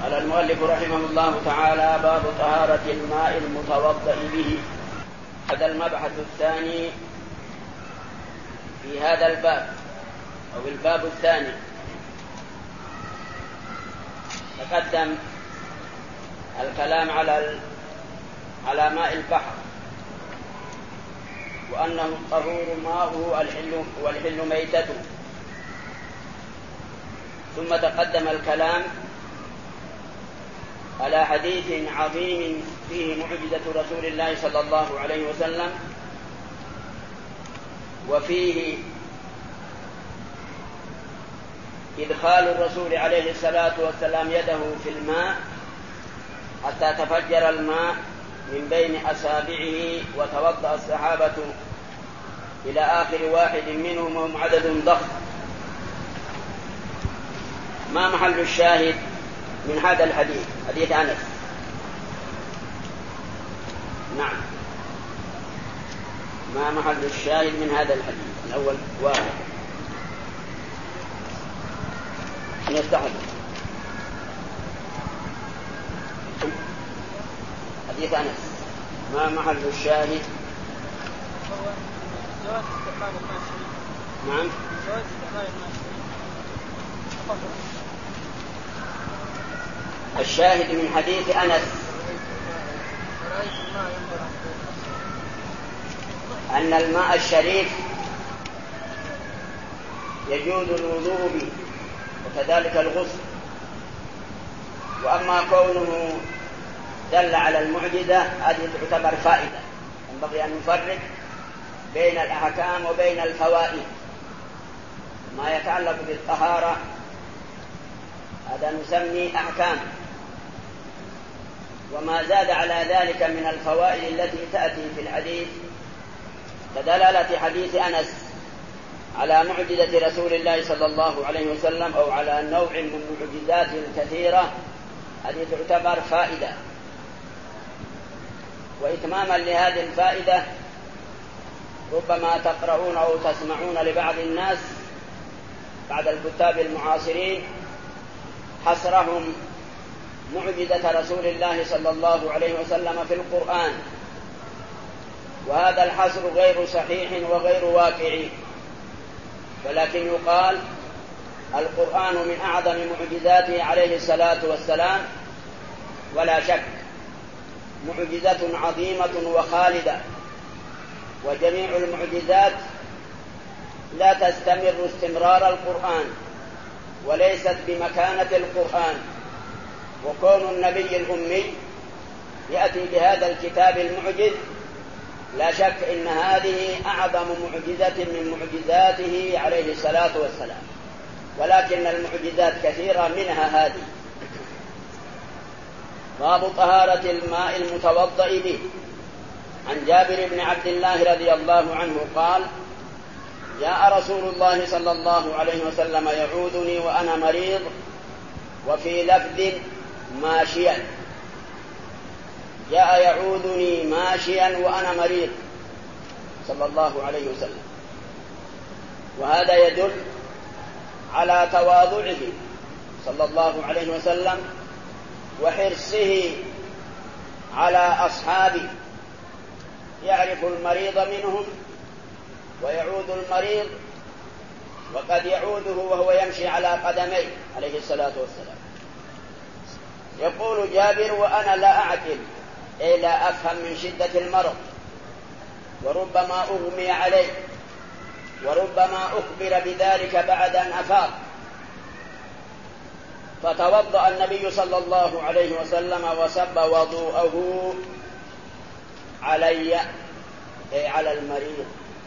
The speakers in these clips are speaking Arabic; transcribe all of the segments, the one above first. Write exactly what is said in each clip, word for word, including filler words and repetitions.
قال المؤلف رحمه الله تعالى: باب طهارة الماء المتوضأ به. هذا المبحث الثاني في هذا الباب أو الباب الثاني. تقدم الكلام على على ماء البحر وأنه الطهور ماؤه الحل والحل ميتته، ثم تقدم الكلام على حديث عظيم فيه معجزة رسول الله صلى الله عليه وسلم، وفيه إدخال الرسول عليه الصلاة والسلام يده في الماء حتى تفجر الماء من بين أصابعه، وتوضأ الصحابة إلى آخر واحد منهم وهم عدد ضخم. ما محل الشاهد من هذا الحديث؟ حديث أنس. نعم، ما محل الشاهد من هذا الحديث؟ الأول واحد يستحب حديث أنس. ما محل الشاهد؟ جواز استعمال الماء الشريف. نعم، جواز استعمال الماء الشريف. الشاهد من حديث أنس أن الماء الشريف يجوز الوضوء به وكذلك الغسل. وأما كونه دل على المعجزة هذه تعتبر فائدة، ينبغي أن نفرق بين الأحكام وبين الفوائد. ما يتعلق بالطهارة هذا نسمي أحكام، وما زاد على ذلك من الفوائد التي تأتي في الحديث كدلالة حديث أنس على معجزة رسول الله صلى الله عليه وسلم أو على نوع من معجزاته الكثيرة، هذه تعتبر فائدة. وإتماما لهذه الفائدة ربما تقرؤون أو تسمعون لبعض الناس بعد الكتاب المعاصرين حصرهم معجزة رسول الله صلى الله عليه وسلم في القرآن، وهذا الحصر غير صحيح وغير واقعي، ولكن يقال القرآن من أعظم معجزاته عليه الصلاة والسلام ولا شك، معجزة عظيمة وخالدة. وجميع المعجزات لا تستمر استمرار القرآن وليست بمكانة القرآن. وكون النبي الأمي يأتي بهذا الكتاب المعجز لا شك إن هذه أعظم معجزة من معجزاته عليه الصلاة والسلام، ولكن المعجزات كثيرة منها هذه. باب طهارة الماء المتوضأ به. عن جابر بن عبد الله رضي الله عنه قال: جاء رسول الله صلى الله عليه وسلم يعودني وأنا مريض، وفي لفظ ماشيا. جاء يعودني ماشيا وأنا مريض صلى الله عليه وسلم، وهذا يدل على تواضعه صلى الله عليه وسلم وحرصه على أصحابه، يعرف المريض منهم ويعود المريض، وقد يعوده وهو يمشي على قدميه عليه الصلاة والسلام. يقول جابر: وأنا لا أعقل، أي لا أفهم من شدة المرض، وربما أغمي عليه، وربما أخبر بذلك بعد أن أفاق. فتوضأ النبي صلى الله عليه وسلم وسب وضوءه علي، أي على المريض.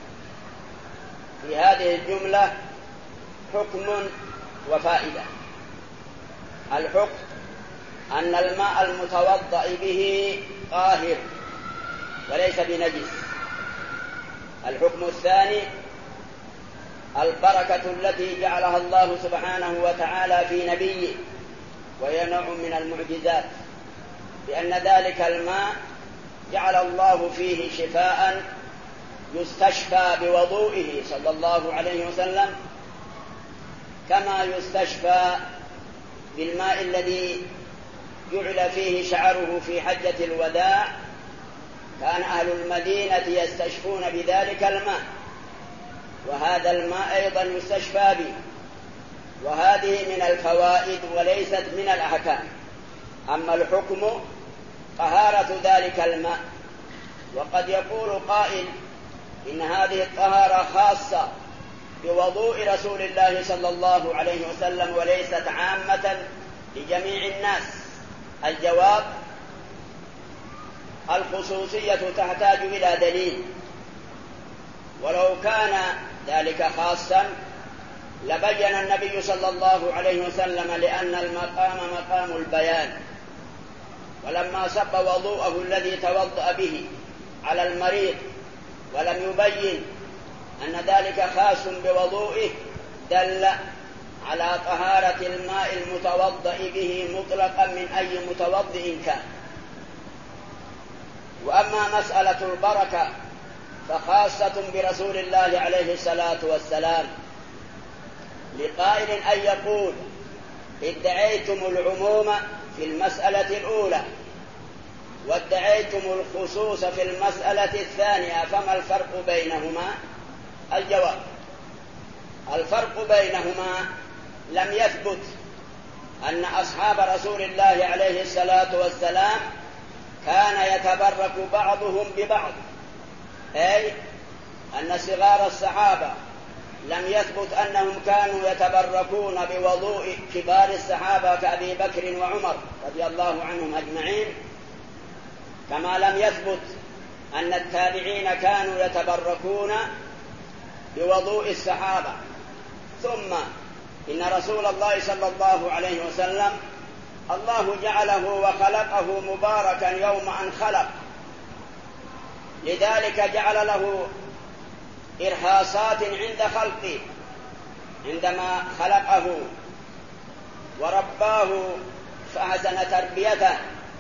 في هذه الجملة حكم وفائدة. الحكم أن الماء المتوضأ به طاهر وليس بنجس. الحكم الثاني البركة التي جعلها الله سبحانه وتعالى في نبيه، وهي نوع من المعجزات، لأن ذلك الماء جعل الله فيه شفاء يستشفى بوضوئه صلى الله عليه وسلم، كما يستشفى بالماء الذي جعل فيه شعره في حجة الوداع كان أهل المدينة يستشفون بذلك الماء، وهذا الماء أيضا يستشفى به، وهذه من الفوائد وليست من الأحكام. أما الحكم طهارة ذلك الماء. وقد يقول قائل إن هذه الطهارة خاصة بوضوء رسول الله صلى الله عليه وسلم وليست عامة لجميع الناس. الجواب: الخصوصية تحتاج إلى دليل، ولو كان ذلك خاصا لبين النبي صلى الله عليه وسلم، لأن المقام مقام البيان. ولما صب وضوءه الذي توضأ به على المريض ولم يبين أن ذلك خاص بوضوئه دل على طهارة الماء المتوضأ به مطلقا من أي متوضئ كان. وأما مسألة البركة فخاصة برسول الله عليه الصلاة والسلام، لقائل أن يقول: ادعيتم العموم في المسألة الأولى وادعيتم الخصوص في المسألة الثانية، فما الفرق بينهما؟ الجواب: الفرق بينهما لم يثبت أن أصحاب رسول الله عليه الصلاة والسلام كان يتبرك بعضهم ببعض، أي أن صغار الصحابة لم يثبت أنهم كانوا يتبركون بوضوء كبار الصحابة كأبي بكر وعمر رضي الله عنهم أجمعين، كما لم يثبت أن التابعين كانوا يتبركون بوضوء الصحابة. ثم إن رسول الله صلى الله عليه وسلم الله جعله وخلقه مباركا يوم أن خلق، لذلك جعل له إرهاصات عند خلقه عندما خلقه ورباه فأحسن تربيته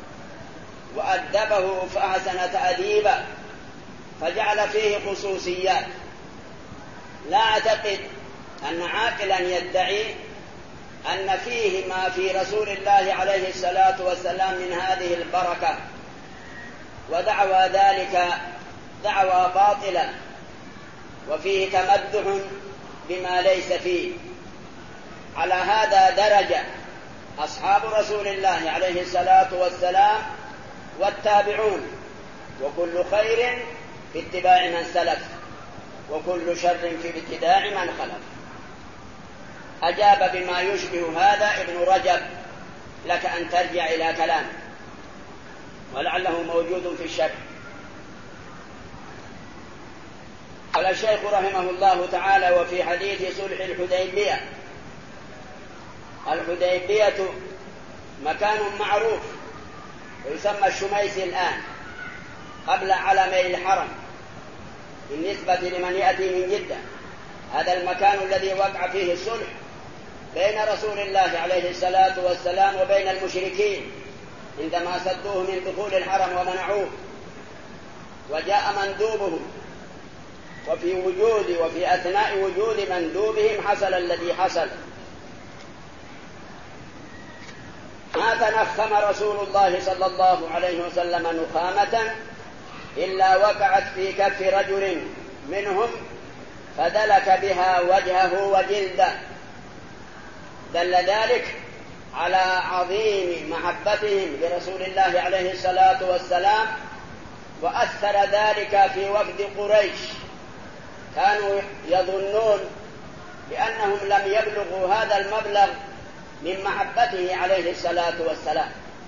وأدبه فأحسن تأديبه، فجعل فيه خصوصيات. لا أعتقد أن عاقلا يدعي أن فيه ما في رسول الله عليه الصلاة والسلام من هذه البركة، ودعوى ذلك دعوى باطلة وفيه تمدح بما ليس فيه. على هذا درج أصحاب رسول الله عليه الصلاة والسلام والتابعون، وكل خير في اتباع من سلف وكل شر في ابتداع من خلف. أجاب بما يشبه هذا ابن رجب، لك أن ترجع إلى كلامه ولعله موجود في الشرح. قال الشيخ رحمه الله تعالى: وفي حديث صلح الحديبية. الحديبية مكان معروف ويسمى الشميس الآن قبل علمي الحرم بالنسبة لمن يأتي من جدة. هذا المكان الذي وقع فيه الصلح بين رسول الله عليه الصلاة والسلام وبين المشركين عندما سدوه من دخول الحرم ومنعوه، وجاء مندوبهم، وفي وجود وفي أثناء وجود مندوبهم حصل الذي حصل. ما تنخم رسول الله صلى الله عليه وسلم نخامة إلا وقعت في كف رجل منهم فدلك بها وجهه وجلده، دل ذلك على عظيم محبتهم لرسول الله عليه الصلاة والسلام. وأثر ذلك في وفد قريش، كانوا يظنون بأنهم لم يبلغوا هذا المبلغ من محبته عليه الصلاة والسلام،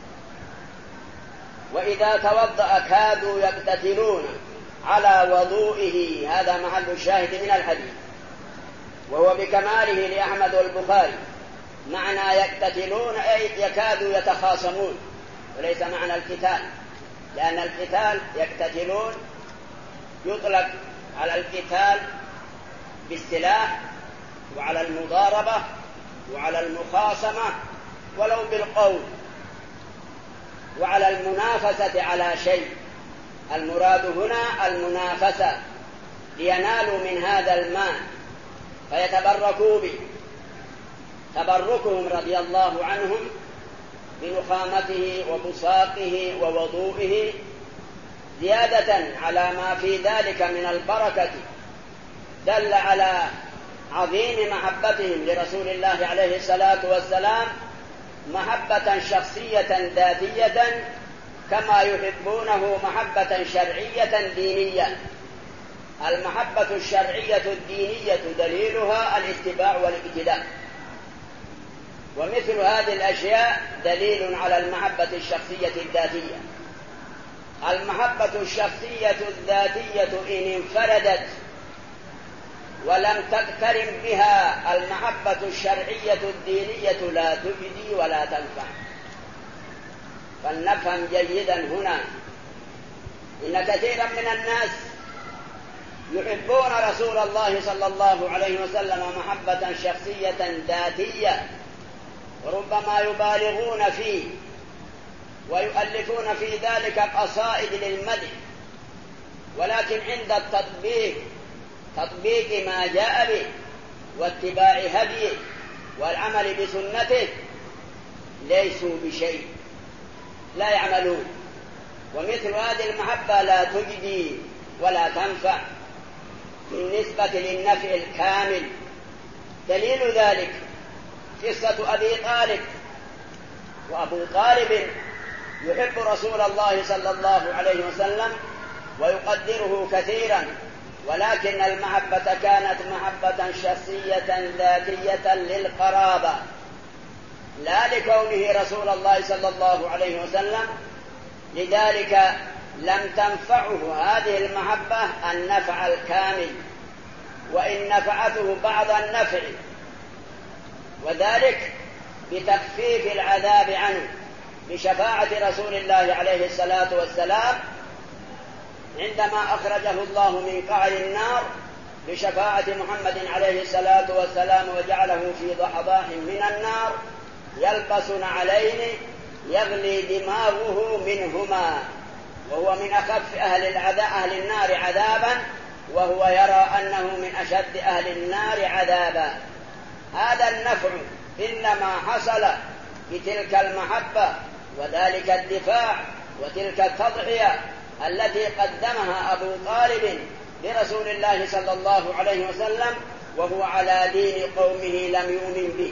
وإذا توضأ كادوا يقتتلون على وضوئه. هذا محل الشاهد من الحديث، وهو بكماله لأحمد والبخاري. معنى يقتتلون أي يكادوا يتخاصمون، وليس معنى القتال، لأن القتال يقتتلون يطلق على القتال بالسلاح وعلى المضاربة وعلى المخاصمة ولو بالقول، وعلى المنافسة على شيء. المراد هنا المنافسة لينالوا من هذا الماء فيتبركوا به. تبركهم رضي الله عنهم بنخامته وبساقه ووضوئه زيادة على ما في ذلك من البركة، دل على عظيم محبتهم لرسول الله عليه الصلاة والسلام محبة شخصية ذاتية، كما يحبونه محبة شرعية دينية. المحبة الشرعية الدينية دليلها الاتباع والاقتداء، ومثل هذه الأشياء دليل على المحبة الشخصية الذاتية. المحبة الشخصية الذاتية إن انفردت ولم تقترن بها المحبة الشرعية الدينية لا تجدي ولا تنفع. فلنفهم جيدا هنا إن كثيرا من الناس يحبون رسول الله صلى الله عليه وسلم محبة شخصية ذاتية، وربما يبالغون فيه ويؤلفون في ذلك قصائد للمدح، ولكن عند التطبيق تطبيق ما جاء به واتباع هديه والعمل بسنته ليسوا بشيء، لا يعملون. ومثل هذه المحبة لا تجدي ولا تنفع بالنسبة للنفع الكامل. دليل ذلك قصة أبي طالب. وأبو طالب يحب رسول الله صلى الله عليه وسلم ويقدره كثيرا، ولكن المحبة كانت محبة شخصية ذاتية للقرابة، لا لكونه رسول الله صلى الله عليه وسلم. لذلك لم تنفعه هذه المحبة النفع الكامل، وإن نفعته بعض النفع، وذلك بتخفيف العذاب عنه بشفاعة رسول الله عليه الصلاة والسلام عندما أخرجه الله من قعر النار بشفاعة محمد عليه الصلاة والسلام، وجعله في ضحضاح من النار يلبس نعلين يغلي دماغه منهما، وهو من أخف أهل العذاب أهل النار عذابا، وهو يرى أنه من أشد أهل النار عذابا. هذا النفع إنما حصل بتلك المحبة وذلك الدفاع وتلك التضحية التي قدمها أبو طالب لرسول الله صلى الله عليه وسلم وهو على دين قومه لم يؤمن به.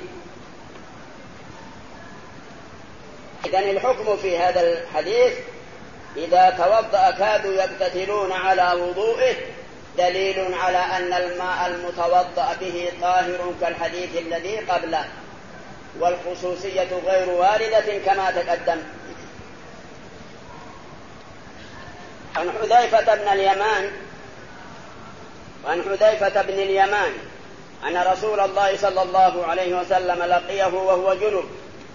إذن الحكم في هذا الحديث إذا توضأ كادوا يقتتلون على وضوئه دليل على أن الماء المتوضأ به طاهر كالحديث الذي قبله، والخصوصية غير واردة كما تقدم. عن حذيفة بن اليمان وعن حذيفة بن اليمان أن رسول الله صلى الله عليه وسلم لقيه وهو جنب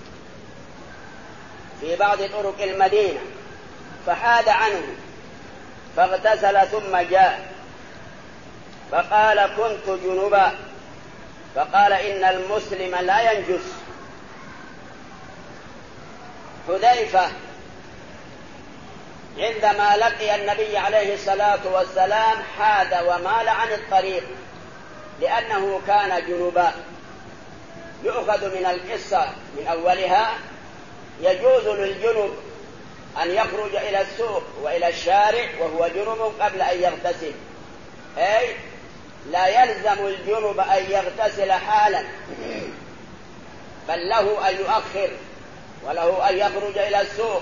في بعض طرق المدينة، فحاد عنه فاغتسل ثم جاء فقال كنت جنبا، فقال إن المسلم لا ينجس. حذيفة عندما لقي النبي عليه الصلاة والسلام حاد ومال عن الطريق لأنه كان جنبا. يؤخذ من القصة من أولها يجوز للجنب أن يخرج إلى السوق وإلى الشارع وهو جنب قبل أن يغتسل، أي لا يلزم الجنب أن يغتسل حالا، بل له أن يؤخر وله أن يخرج إلى السوق،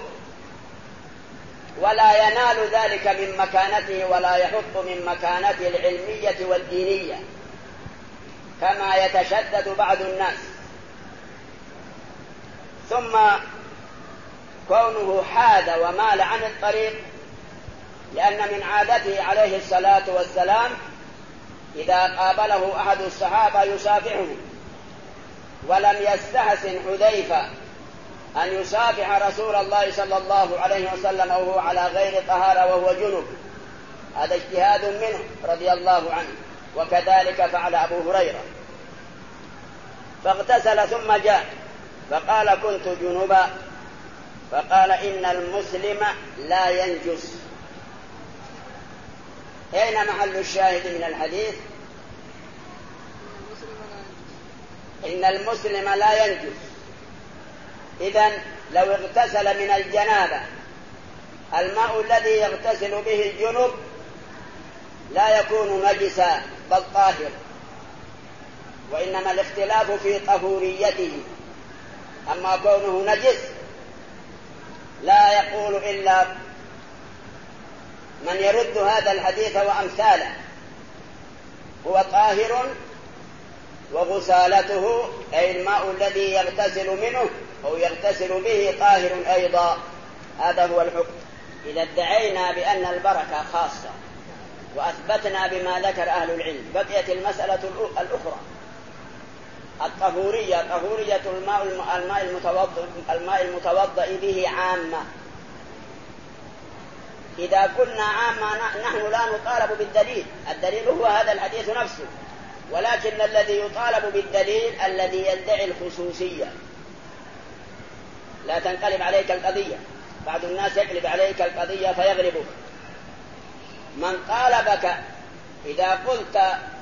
ولا ينال ذلك من مكانته ولا يحط من مكانته العلمية والدينية كما يتشدد بعض الناس. ثم كونه حاد ومال عن الطريق لأن من عادته عليه الصلاة والسلام إذا قابله أحد الصحابة يصافحه، ولم يستحسن حذيفة أن يصافح رسول الله صلى الله عليه وسلم وهو على غير طهارة وهو جنب، هذا اجتهاد منه رضي الله عنه، وكذلك فعل أبو هريرة. فاغتسل ثم جاء فقال كنت جنبا، فقال إن المسلم لا ينجس. أين محل الشاهد من الحديث؟ إن المسلم لا ينجس. إذن لو اغتسل من الجنابة الماء الذي يغتسل به الجنب لا يكون نجسا بل طاهر، وإنما الاختلاف في طهوريته. أما كونه نجس لا يقول إلا من يرد هذا الحديث وأمثاله، هو طاهر وغسالته أي الماء الذي يغتسل منه أو يغتسل به طاهر أيضا. هذا هو الحكم. إذا ادعينا بأن البركة خاصة وأثبتنا بما ذكر أهل العلم بقيت المسألة الأخرى الطهورية، طهورية الماء الماء المتوضأ الماء المتوضأ به عامة. إذا كنا عامة نحن لا نطالب بالدليل، الدليل هو هذا الحديث نفسه، ولكن الذي يطالب بالدليل الذي يدعي الخصوصية. لا تنقلب عليك القضية، بعض الناس يقلب عليك القضية فيغلبك. من طالبك إذا قلت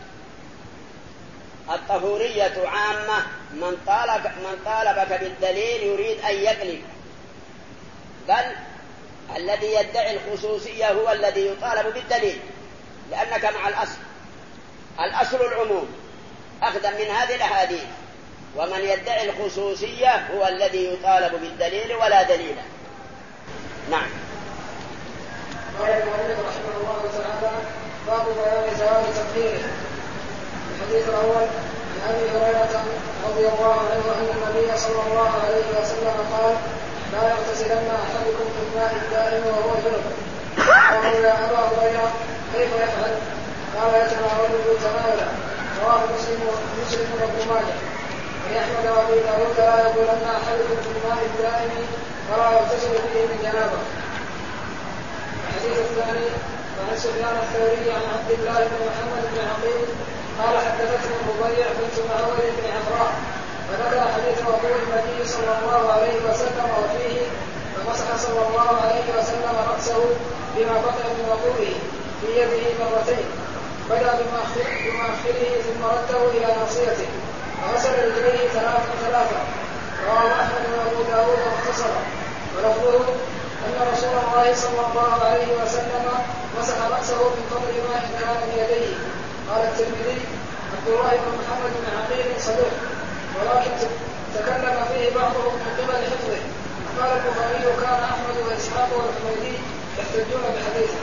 الطهورية عامة، من طالب من طالبك بالدليل يريد أن يقلب، بل الذي يدعي الخصوصية هو الذي يطالب بالدليل، لأنك مع الأصل. الأصل العموم أخذا من هذه الأحاديث، ومن يدعي الخصوصية هو الذي يطالب بالدليل ولا دليل. نعم. قال المؤلف رحمه الله تعالى: باب بيان زوال تطهيره. الحديث الأول عن أبي هريرة رضي الله عنه أن النبي صلى الله عليه وسلم قال: لا يغتسلن أحدكم في الماء الدائم وهو جنب. قالوا: يا أبا هريرة كيف يفعل؟ قال: يتناوله تناولا. رواه مسلم مسلم وابن ماجه. ولأحمد وأبي داود: لا يقولن أحدكم في الماء الدائم ولا يغتسل فيه من جنابه. الحديث الثاني وعن سفيان الثوري عن عبد الله بن محمد بن عقيل قال: حدثتني الربيع بنت معاوية بن عفراء فذكر حديث وقوع النبي صلى الله عليه وسلم وفيه: فمسح صلى الله عليه وسلم رأسه بما بقي من وقوعه في يده مرتين، بدأ بمؤخره ثم رده إلى ناصيته وغسل رجليه ثلاثا ثلاثا. رواه أحمد وأبو داود مختصرا، ولفظه أن رسول الله صلى الله عليه وسلم مسح رأسه من قبل ما كان بيديه. قال الترمذي: عبد الله بن محمد بن عقيل صدوق، ولكن تكلم فيه بعضهم من قبل حفظه. قال البخاري: كان أحمد وإسحاق والحميدي يحتجون بحديثه.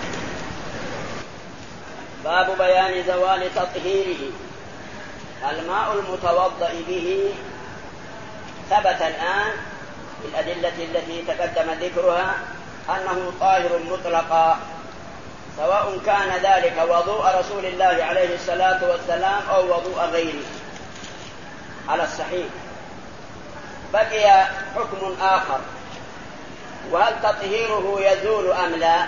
باب بيان زوال تطهيره. الماء المتوضأ به ثبت الآن بالأدلة التي تقدم ذكرها أنه طاهر مطلقا، سواء كان ذلك وضوء رسول الله عليه الصلاة والسلام أو وضوء غيره على الصحيح. بقي حكم آخر، وهل تطهيره يزول أم لا؟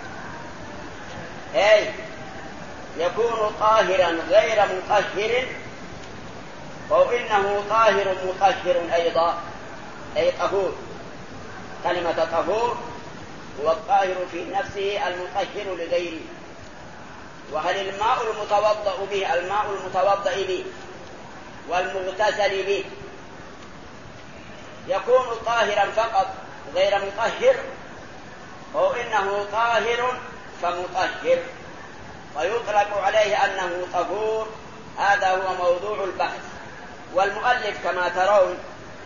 أي يكون طاهرا غير مطهر، أو إنه طاهر مطهر أيضا، أي طهور. كلمة طهور هو الطاهر في نفسه المطهر لغيره. وهل الماء المتوضأ به الماء المتوضأ به والمغتسل به يكون طاهرا فقط غير مطهر، أو إنه طاهر فمطهر ويطلق عليه أنه طهور؟ هذا هو موضوع البحث. والمؤلف كما ترون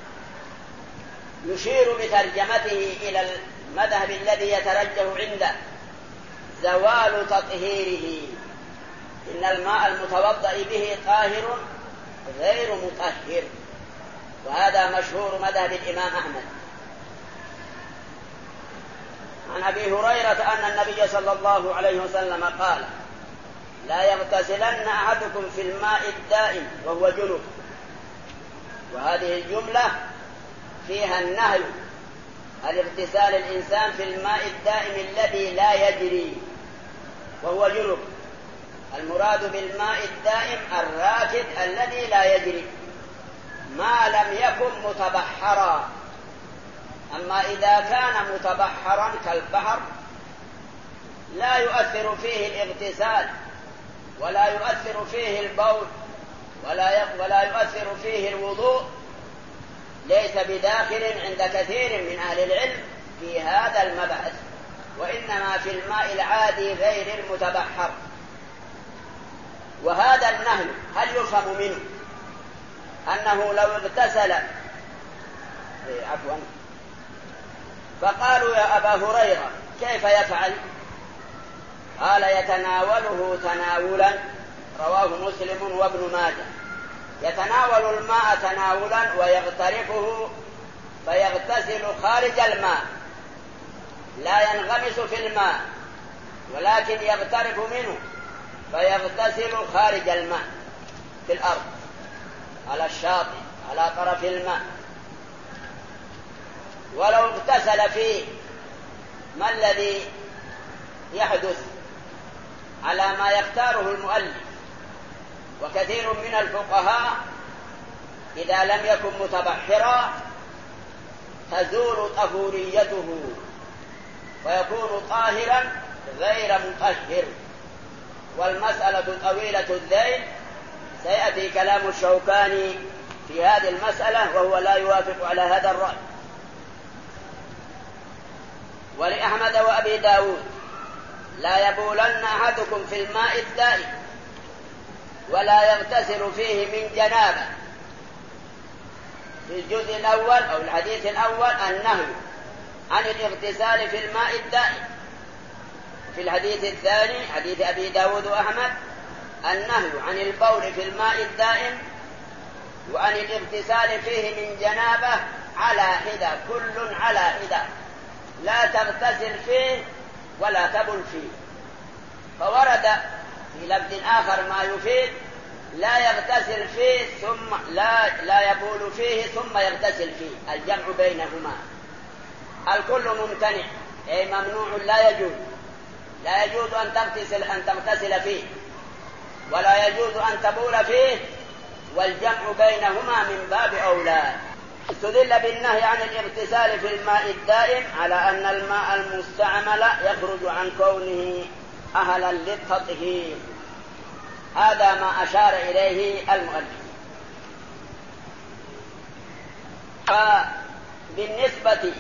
يشير بترجمته إلى المذهب الذي يترجح عنده زوال تطهيره، إن الماء المتوضأ به طاهر غير مطهر، وهذا مشهور مذهب الإمام أحمد. عن أبي هريرة أن النبي صلى الله عليه وسلم قال: لا يغتسلن أحدكم في الماء الدائم وهو جنب. وهذه الجملة فيها النهي عن اغتسال الإنسان في الماء الدائم الذي لا يجري وهو جنب. المراد بالماء الدائم الراكد الذي لا يجري ما لم يكن متبحرا. أما إذا كان متبحرا كالبحر لا يؤثر فيه الاغتسال ولا يؤثر فيه البول ولا ولا يؤثر فيه الوضوء، ليس بداخل عند كثير من أهل العلم في هذا المبحث، وإنما في الماء العادي غير المتبحر. وهذا النهي هل يفهم منه أنه لو اغتسل عفوا فقالوا يا أبا هريرة كيف يفعل؟ قال يتناوله تناولا، رواه مسلم وابن ماجه، يتناول الماء تناولا ويغترفه فيغتسل خارج الماء، لا ينغمس في الماء ولكن يغترف منه فيغتسل خارج الماء في الأرض على الشاطئ على طرف الماء. ولو اغتسل فيه ما الذي يحدث على ما يختاره المؤلف وكثير من الفقهاء؟ إذا لم يكن متبحرا تزول طهوريته ويكون طاهرا غير مطهر. والمسألة طويلة الذيل، سيأتي كلام الشوكاني في هذه المسألة وهو لا يوافق على هذا الرأي. ولأحمد وأبي داود لا يبولن أحدكم في الماء الدائم ولا يغتسل فيه من جنابه. في الجزء الأول أو الحديث الأول النهي عن الاغتسال في الماء الدائم، في الحديث الثاني حديث أبي داود وأحمد النهي عن البول في الماء الدائم وعن الاغتسال فيه من جنابه على حدة، كل على حدة، لا تغتسل فيه ولا تبل فيه. فورد في لفظ آخر ما يفيد لا يغتسل فيه ثم لا لا يبول فيه ثم يغتسل فيه، الجمع بينهما. الكل ممتنع أي ممنوع، لا يجوز لا يجوز أن تغتسل أن تغتسل فيه ولا يجوز أن تبول فيه، والجمع بينهما من باب أولى. استدل بالنهي عن الاغتسال في الماء الدائم على أن الماء المستعمل يخرج عن كونه أهلا للتطهير. هذا ما أشار إليه المؤلف. فبالنسبة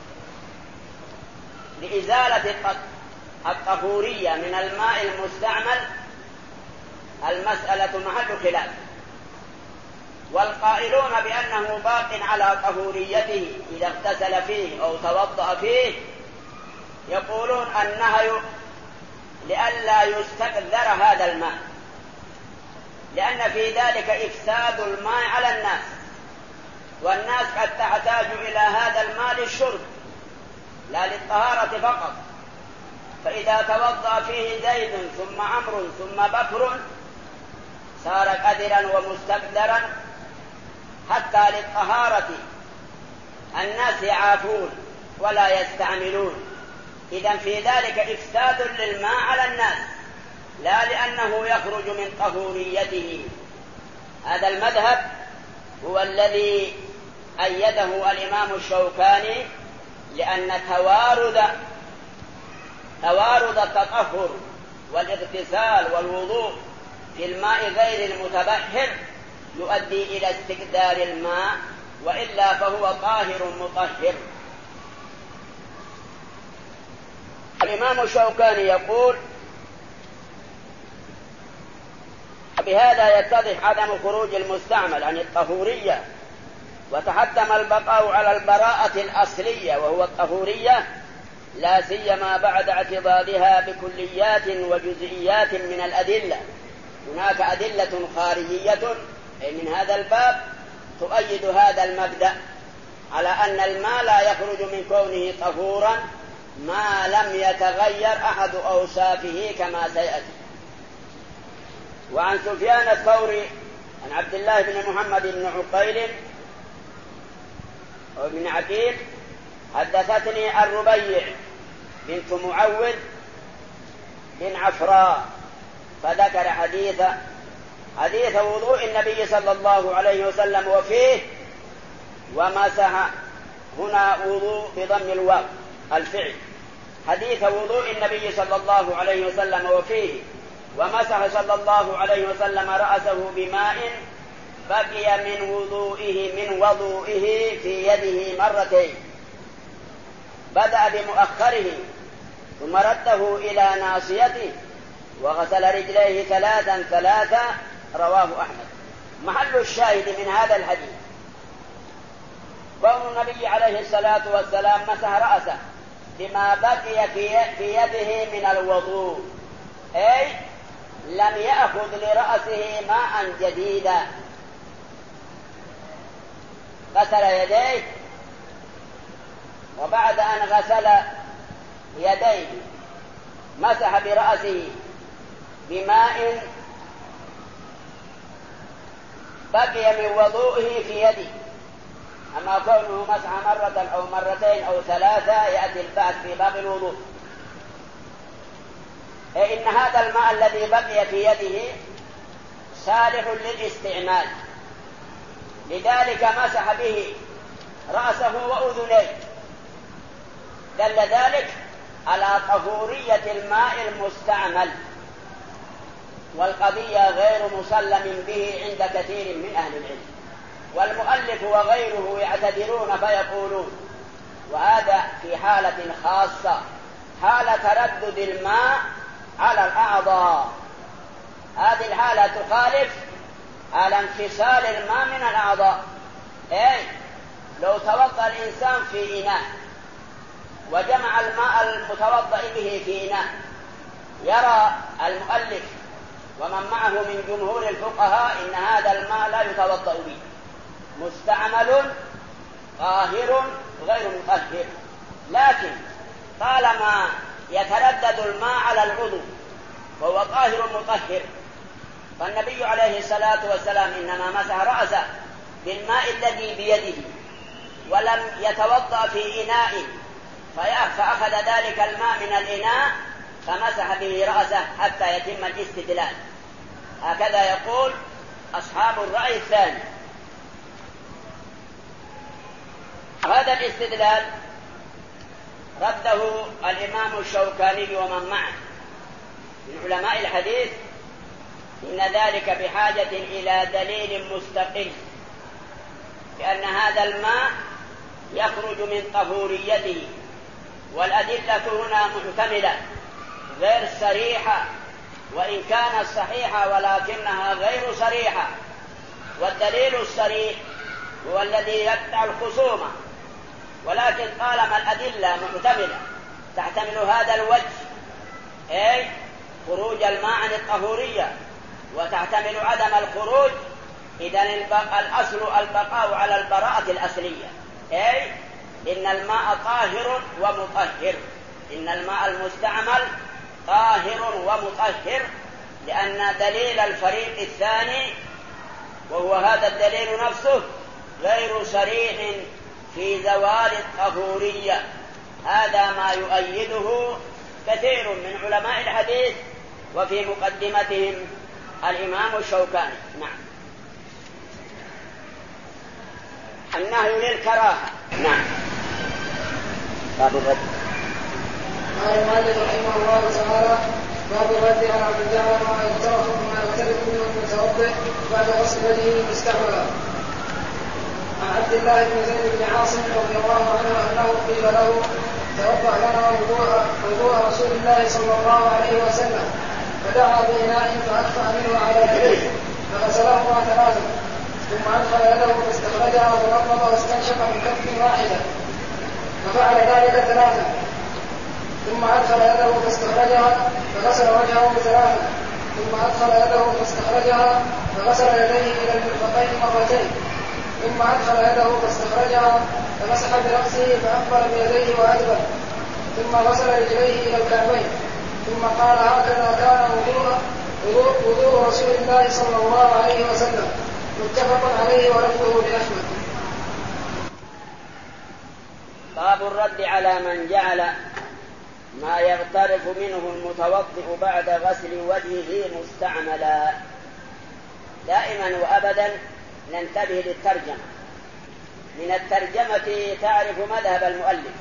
لإزالة الطهورية من الماء المستعمل المسألة محل خلاف، والقائلون بأنه باق على طهوريته إذا اغتسل فيه أو توضأ فيه يقولون النهي لئلا يستكثر هذا الماء، لأن في ذلك إفساد الماء على الناس، والناس قد تحتاج إلى هذا الماء للشرب لا للطهارة فقط. فإذا توضأ فيه زيد ثم عمرو ثم بكر صار قدرا ومستقدرا حتى للطهارة الناس يعافون ولا يستعملون. إذن في ذلك إفساد للماء على الناس لا لأنه يخرج من طهوريته. هذا المذهب هو الذي أيده الإمام الشوكاني، لأن توارد توارد التطهر والاغتسال والوضوء في الماء غير المتبحر يؤدي إلى استكدار الماء، وإلا فهو طاهر مطهر. الإمام الشوكاني يقول بهذا يتضح عدم خروج المستعمل عن الطهورية، وتحتم البقاء على البراءة الأصلية وهو الطهورية، لا سيما بعد اعتضادها بكليات وجزئيات من الأدلة. هناك أدلة خارجية أي من هذا الباب تؤيد هذا المبدأ على أن الماء لا يخرج من كونه طهورا ما لم يتغير أحد أوصافه كما سيأتي. وعن سفيان الثوري عن عبد الله بن محمد بن عقيل وابن عقيل حدثتني الربيع بنت معوذ بن عفراء فذكر حديث حديث وضوء النبي صلى الله عليه وسلم وفيه ومسح، هنا وضوء بضم الواو الفعل، حديث وضوء النبي صلى الله عليه وسلم وفيه ومسح صلى الله عليه وسلم رأسه بماء بقي من وضوئه من وضوئه في يده مرتين، بدأ بمؤخره ثم رده إلى ناصيته وغسل رجليه ثلاثا ثلاثا، رواه أحمد. محل الشاهد من هذا الحديث كون النبي عليه الصلاة والسلام مسح رأسه بما بقي في يده من الوضوء، أي لم يأخذ لرأسه ماء جديدا، غسل يديه وبعد أن غسل يديه مسح برأسه بماء بقي من وضوئه في يده. أما كونه مسح مرة أو مرتين أو ثلاثة يأتي البعث في باب الوضوء. إن هذا الماء الذي بقي في يده صالح للاستعمال، لذلك مسح به رأسه وأذنيه، دل ذلك على طهورية الماء المستعمل، والقضية غير مسلم به عند كثير من أهل العلم. والمؤلف وغيره يعتذرون فيقولون وهذا في حالة خاصة، حالة تردد الماء على الأعضاء، هذه الحالة تخالف على انفصال الماء من الأعضاء. أي لو توضأ الإنسان في إناء وجمع الماء المتوضأ به في إناء، يرى المؤلف ومن معه من جمهور الفقهاء إن هذا الماء لا يتوضأ به، مستعمل طاهر غير مطهر، لكن طالما يتردد الماء على العضو وهو طاهر مطهر، فالنبي عليه الصلاة والسلام إنما مسح رأسه بالماء الذي بيده ولم يتوضأ في إناء فأخذ ذلك الماء من الإناء فمسح به رأسه حتى يتم الاستدلال. هكذا يقول أصحاب الرأي الثاني. هذا الاستدلال رده الإمام الشوكاني ومن معه من علماء الحديث إن ذلك بحاجة إلى دليل مستقل، لأن هذا الماء يخرج من طهوريته، والأدلة هنا محتملة غير صريحة، وإن كانت صحيحة ولكنها غير صريحة. والدليل الصريح هو الذي يقطع الخصومة، ولكن طالما الأدلة محتملة تحتمل هذا الوجه، أي خروج الماء عن الطهورية، وتحتمل عدم الخروج، إذن الأصل البقاء على البراءة الأصلية، أي إن الماء طاهر ومطهر، إن الماء المستعمل طاهر ومطهر، لأن دليل الفريق الثاني وهو هذا الدليل نفسه غير صريح في زوال الطهورية. هذا ما يؤيده كثير من علماء الحديث وفي مقدمتهم الإمام الشوكاني. نعم. النهي للكراهة. نعم. باب الرد. قال المؤلف رحمه الله تعالى: باب الرد على من جعل ما يغترف وما يغترف منه المتوضئ بعد غسل وجهه مستعملا. عن عبد الله بن زيد بن عاصم رضي الله عنه انه قيل له: توضأ لنا وضوء وضوء رسول الله صلى الله عليه وسلم، فدعا بإناء فأدفأ منه على يديه فغسلهما ثلاثا، ثم أدخل يده فاستخرجها وتمضمض واستنشق من كف واحدة، ففعل ذلك ثلاثا، ثم أدخل يده فاستخرجها فغسل وجهه ثلاثا، ثم أدخل يده فاستخرجها فغسل يديه إلى المرفقين مرتين، ثم أدخل يده فاستخرجها فمسح برأسه فأقبل بيديه وأدبر، ثم غسل رجليه إلى الكعبين، ثم قال: هكذا كان وضوء وضوء وضوء رسول الله صلى الله عليه وسلم. متفق عليه ولفظه لأحمد. باب الرد على من جعل ما يغترف منه المتوضئ بعد غسل وجهه مستعملا. دائما وأبدا ننتبه للترجمة. من الترجمة تعرف مذهب المؤلف.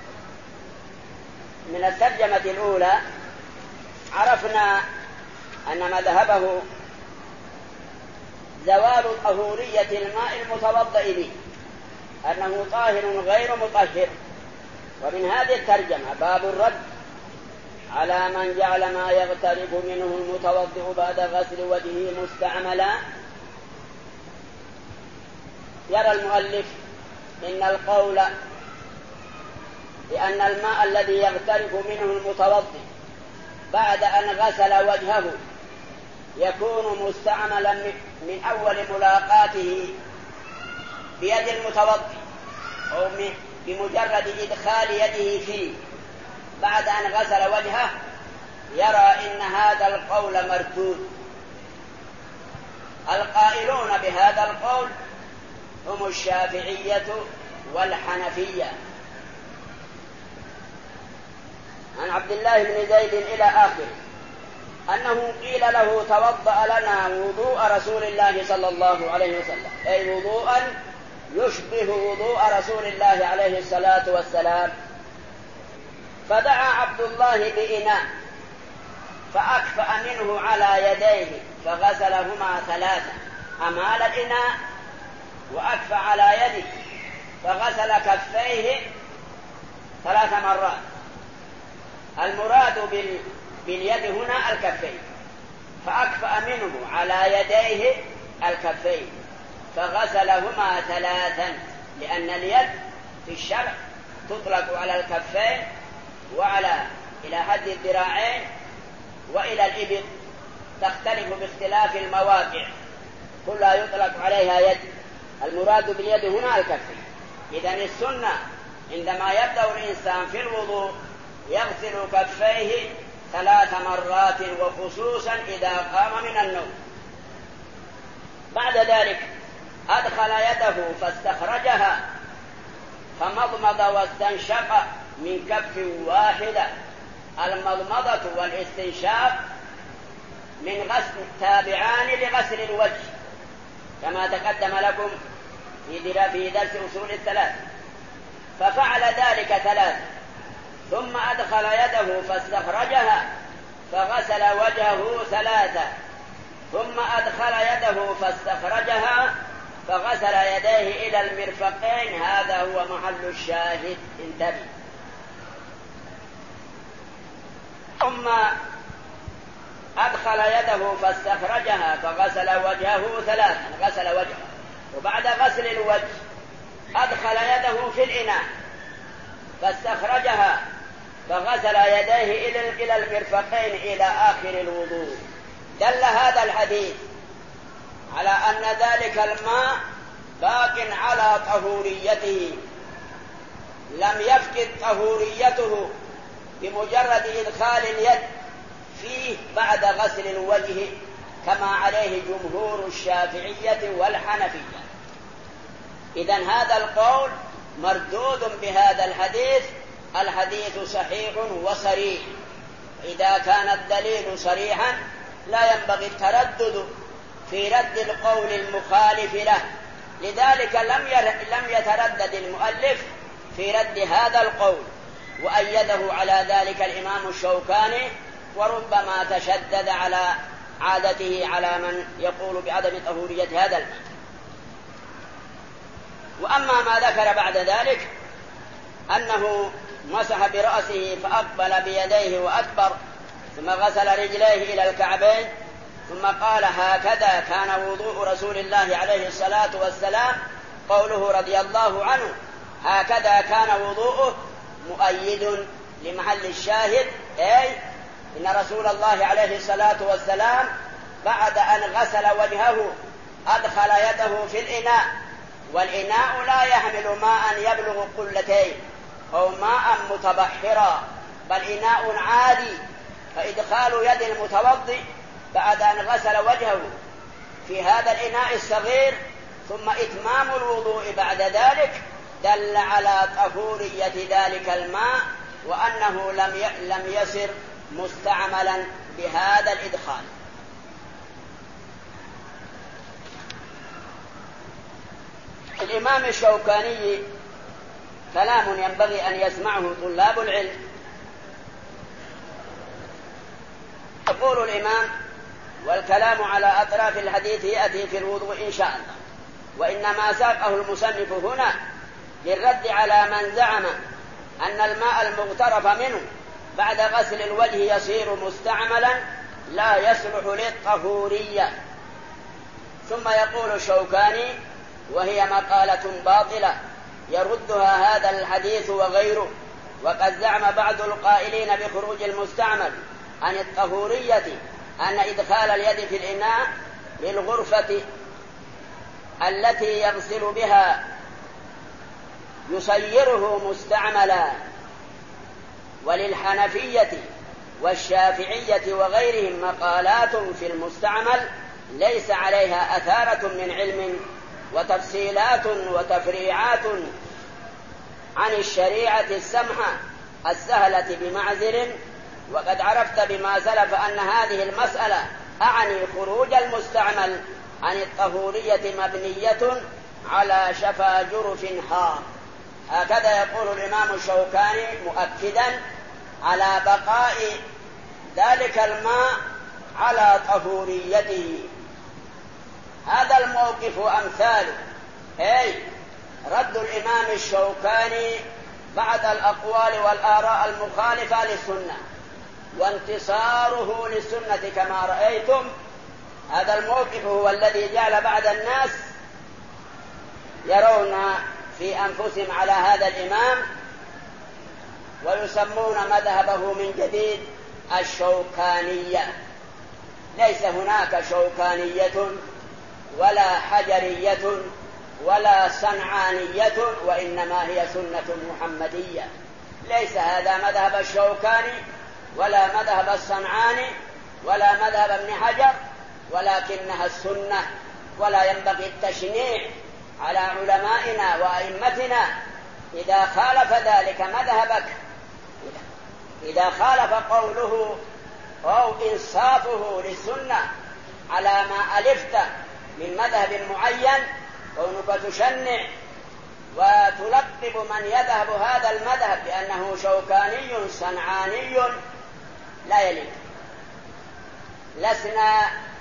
من الترجمة الأولى عرفنا أن مذهبه زوال طهورية الماء المتوضئ به، أنه طاهر غير مطهر. ومن هذه الترجمة باب الرد على من جعل ما يغترف منه المتوضئ بعد غسل وجهه مستعملا. يرى المؤلف إن القول بأن الماء الذي يغترف منه المتوضئ بعد أن غسل وجهه يكون مستعملا من أول ملاقاته بيد المتوضئ أو بمجرد إدخال يده فيه بعد أن غسل وجهه، يرى إن هذا القول مردود. القائلون بهذا القول هم الشافعية والحنفية. عن عبد الله بن زيد إلى آخره أنه قيل له توضأ لنا وضوء رسول الله صلى الله عليه وسلم، أي وضوءا يشبه وضوء رسول الله عليه الصلاة والسلام. فدعا عبد الله بإناء فأكفأ منه على يديه فغسلهما ثلاثا، أمال الإناء وأكفأ على يده فغسل كفيه ثلاث مرات. المراد بال... باليد هنا الكفين، فأكفأ منه على يديه الكفين فغسلهما ثلاثا، لأن اليد في الشرع تطلق على الكفين وعلى إلى حد الذراعين وإلى الإبط، تختلف باختلاف المواقع، كلها يطلق عليها يد. المراد باليد هنا الكفين. إذن السنة عندما يبدأ الإنسان في الوضوء يغسل كفيه ثلاث مرات، وخصوصا إذا قام من النوم. بعد ذلك أدخل يده فاستخرجها فمضمض واستنشق من كف واحدة. المضمضة والاستنشاق من غسل تابعان لغسل الوجه كما تقدم لكم في درس أصول الثلاث. ففعل ذلك ثلاث، ثم أدخل يده فاستخرجها فغسل وجهه ثلاثة، ثم أدخل يده فاستخرجها فغسل يديه إلى المرفقين. هذا هو محل الشاهد، انتبه. ثم أدخل يده فاستخرجها فغسل وجهه ثلاثا، غسل وجهه. وبعد غسل الوجه أدخل يده في الإناء فاستخرجها فغسل يديه إلى المرفقين إلى آخر الوضوء. دل هذا الحديث على أن ذلك الماء باق على طهوريته، لم يفقد طهوريته بمجرد إدخال اليد فيه بعد غسل الوجه كما عليه جمهور الشافعية والحنفية. إذن هذا القول مردود بهذا الحديث. الحديث صحيح وصريح. إذا كان الدليل صريحا لا ينبغي التردد في رد القول المخالف له. لذلك لم لم يتردد المؤلف في رد هذا القول، وأيده على ذلك الإمام الشوكاني، وربما تشدد على عادته على من يقول بعدم طهورية هذا الماء. وأما ما ذكر بعد ذلك أنه مسح برأسه فأقبل بيديه وأكبر، ثم غسل رجليه إلى الكعبين، ثم قال هكذا كان وضوء رسول الله عليه الصلاة والسلام. قوله رضي الله عنه هكذا كان وضوءه مؤيد لمحل الشاهد، أي إن رسول الله عليه الصلاة والسلام بعد أن غسل وجهه أدخل يده في الإناء، والإناء لا يحمل ماء يبلغ قلتين أو ماء متبحرا، بل إناء عادي. فإدخال يد المتوضئ بعد أن غسل وجهه في هذا الإناء الصغير ثم إتمام الوضوء بعد ذلك دل على طهورية ذلك الماء، وأنه لم لم يصر مستعملا بهذا الإدخال. الإمام الشوكاني كلام ينبغي أن يسمعه طلاب العلم. يقول الإمام والكلام على أطراف الحديث يأتي في الوضوء إن شاء الله. وإنما ساقه المصنف هنا للرد على من زعم أن الماء المغترف منه بعد غسل الوجه يصير مستعملا لا يصلح للطهورية. ثم يقول الشوكاني وهي مقالة باطلة يردها هذا الحديث وغيره. وقد زعم بعض القائلين بخروج المستعمل عن الطهورية أن إدخال اليد في الإناء للغرفة التي يغسل بها يصيره مستعملا. وللحنفية والشافعية وغيرهم مقالات في المستعمل ليس عليها أثارة من علم وتفصيلات وتفريعات عن الشريعة السمحة السهلة بمعزل. وقد عرفت بما سلف أن هذه المسألة أعني خروج المستعمل عن الطهورية مبنية على شفا جرف هار. هكذا يقول الإمام الشوكاني مؤكدا على بقاء ذلك الماء على طهوريته. هذا الموقف أمثاله أي رد الإمام الشوكاني بعد الأقوال والآراء المخالفة للسنة وانتصاره للسنة كما رأيتم. هذا الموقف هو الذي جعل بعض الناس يرون في أنفسهم على هذا الإمام ويسمون مذهبه من جديد الشوكانية. ليس هناك شوكانية ولا حجرية ولا صنعانية، وإنما هي سنة محمدية. ليس هذا مذهب الشوكاني ولا مذهب الصنعاني ولا مذهب ابن حجر، ولكنها السنة. ولا ينبغي التشنيع على علمائنا وأئمتنا إذا خالف ذلك مذهبك، إذا خالف قوله أو إنصافه للسنة على ما ألفت من مذهب معين، كونك تشنع وتلقب من يذهب هذا المذهب بأنه شوكاني صنعاني لا يليق. لسنا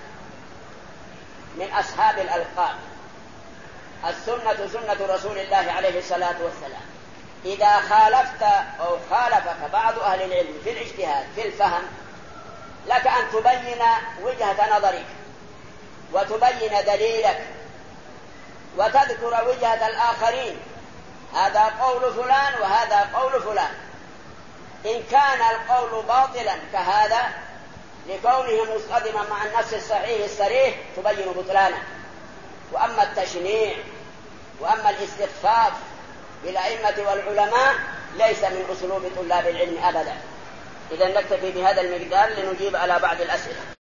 من أصحاب الألقاب. السنة سنة رسول الله عليه الصلاة والسلام. إذا خالفت أو خالفك بعض أهل العلم في الاجتهاد في الفهم، لك أن تبين وجهة نظرك وتبين دليلك وتذكر وجهة الآخرين، هذا قول فلان وهذا قول فلان. إن كان القول باطلا كهذا لكونه مصطدما مع النص الصحيح الصريح تبين بطلانه. وأما التشنيع وأما الاستخفاف بالأئمة والعلماء ليس من أسلوب طلاب العلم أبدا. إذا نكتفي بهذا المقدار لنجيب على بعض الأسئلة.